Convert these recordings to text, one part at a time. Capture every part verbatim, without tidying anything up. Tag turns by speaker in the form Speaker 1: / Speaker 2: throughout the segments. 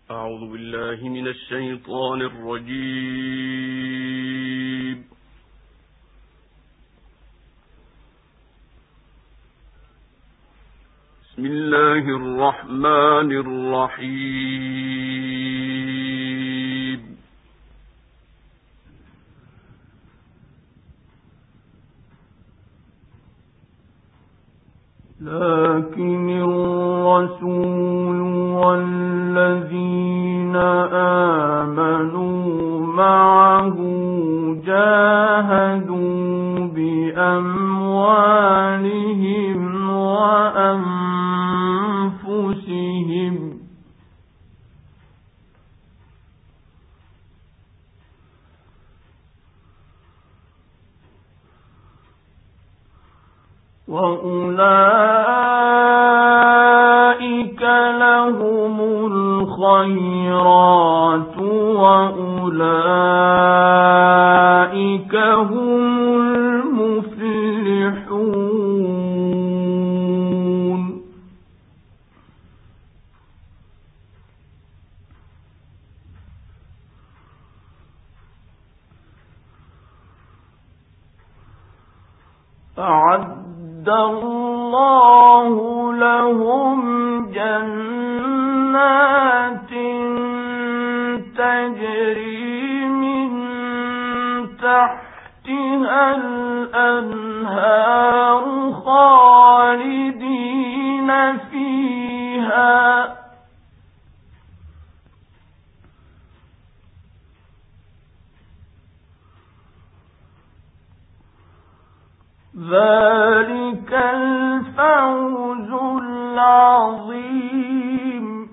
Speaker 1: أعوذ بالله من الشيطان الرجيم. بسم الله الرحمن الرحيم.
Speaker 2: لكن الرسول والذين آمنوا معه جاهدوا بأموالهم وأنفسهم وأولئك لهم الخيرات وأولئك هم المفلحون. أعد الله لهم جنات تجري من تحتها الأنهار خالدين فيها ذلك الفوز العظيم.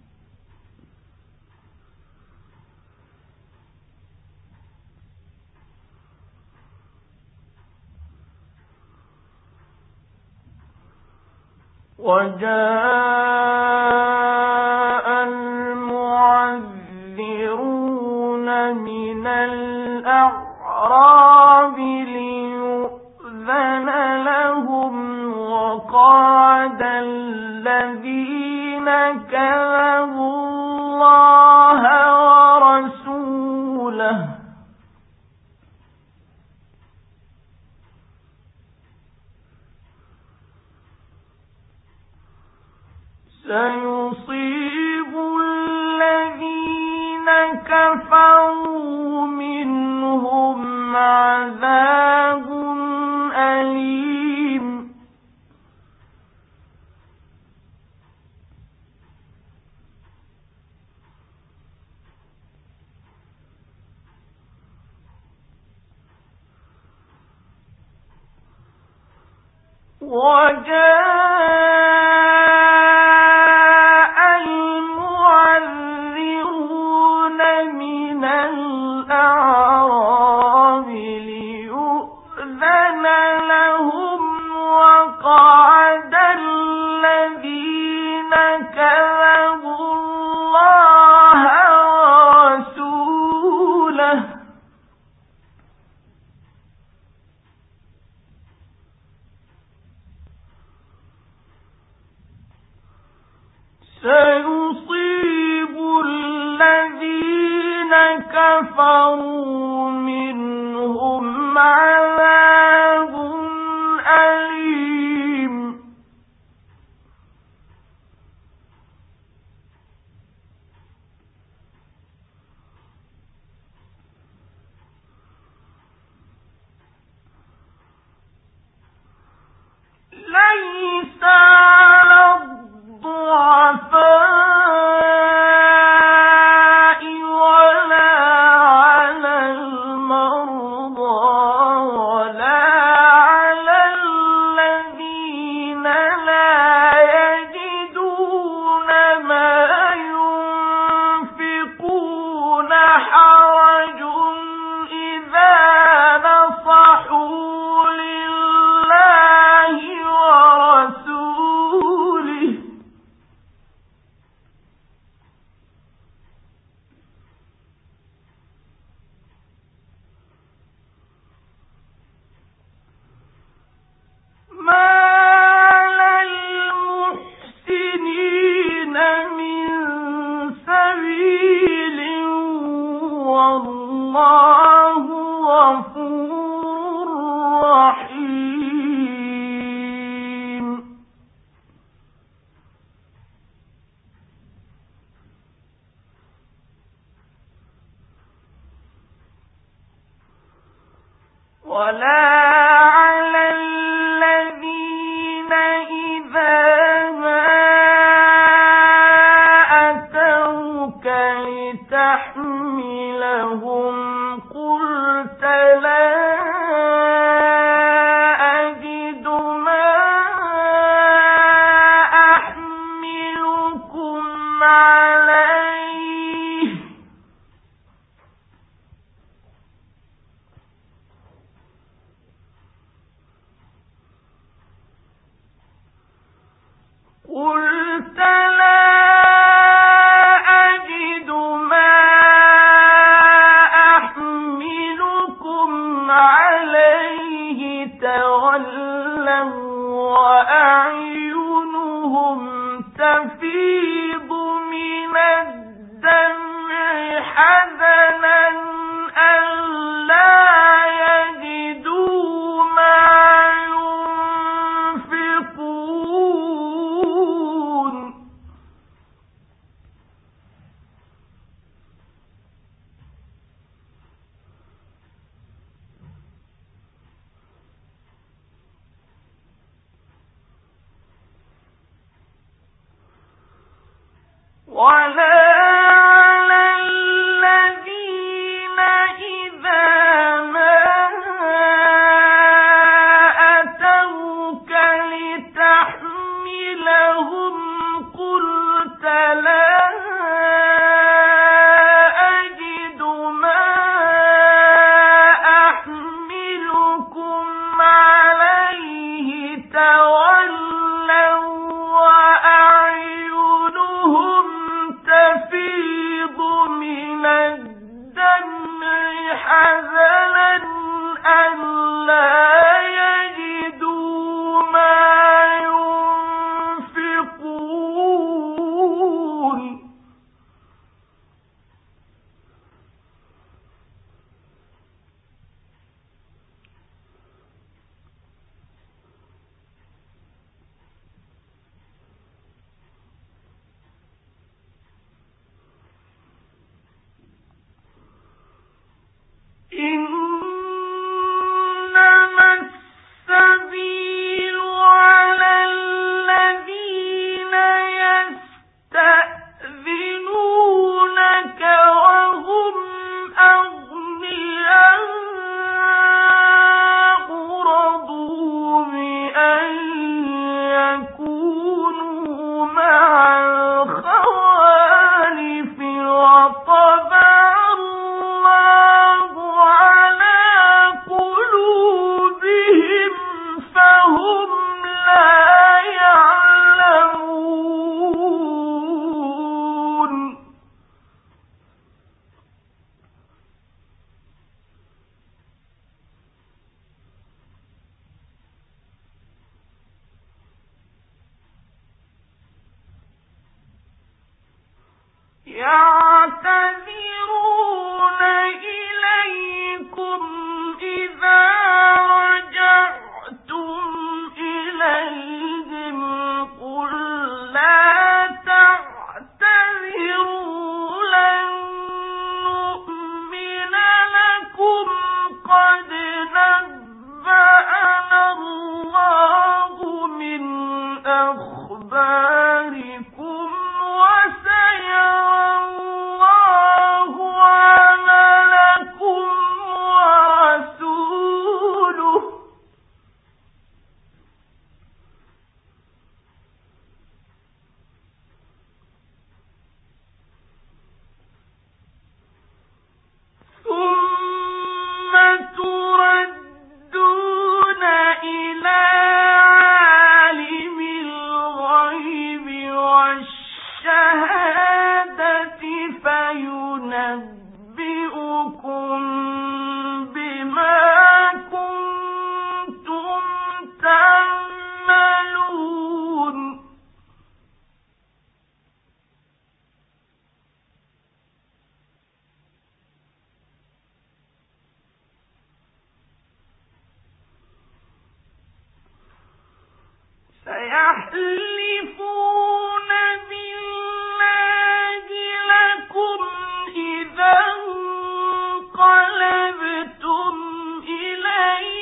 Speaker 2: وجاء المعذرون من الأعراب ليؤذن لهم وقعد الذين كذبوا الله ورسوله سيصيب الذين كفروا منهم عذاب أليم. وجاء المعذرون من الأعراب ليؤذن لهم وقعد الذين كذبوا الله ورسوله سيصيب الذين كفروا منهم عذاب أليم. ليس على الضعفاء ولا على ولا على الذين إذا ما أتوك لتحملهم قلت لا أجد ما أحملكم عليه قلت لا أجد ما أحملكم عليه تولوا وأعينهم تفيض من الدمع حزنا ألا يجدوا ما ينفقون ولا على الذين إذا ما أتوك لتحملهم قلت لا أجد ما أحملكم عليه تولوا وأعينهم تفيض من الدمع حزنا ألا يجدوا ما ينفقون إنما السبيل على الذين يستأذنونك وهم أغنياء رضوا بأن يكونوا مع الخوالف وطبع الله على قلوبهم فهم لا يعلمون يعتذرون إليكم إذا رجعتم إليهم قل لا تعتذروا لن نؤمن لكم قد نبأنا الله من أخباركم وسيرى الله عملكم ورسوله ثم تردون إلى عالم الغيب والشهادة فينبئكم بما كنتم تعملون سيحلفون بالله لكم إذا انقلبتم إليهم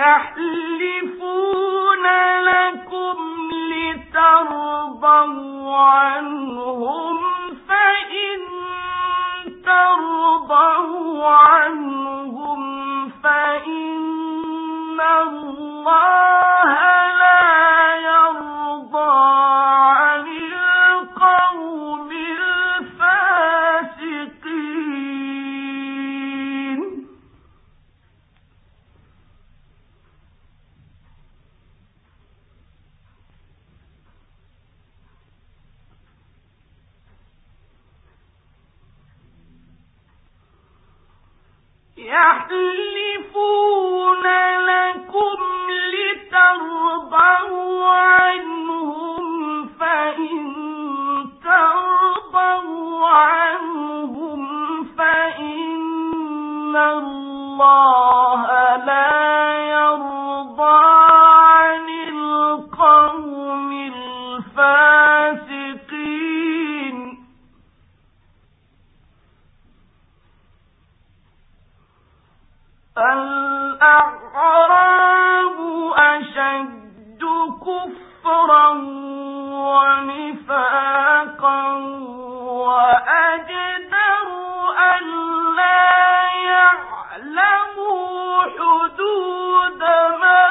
Speaker 2: يحلفون لكم لترضوا عنهم فإن ترضوا عنهم فإن الله لا يرضى عن القوم الفاسقين. يحلفون لكم لترضوا عنهم فإن ترضوا عنهم فإن الله لا يرضى عن القوم الفاسقين. الأعراب أشد كفرا ونفاقا وأجدر ألا يعلموا حدود ما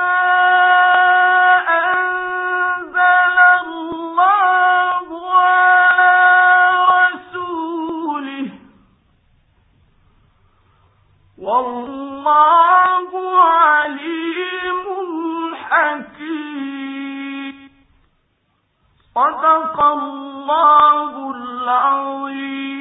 Speaker 2: أنزل الله على رسوله والله عليم حكيم. صدق الله العظيم.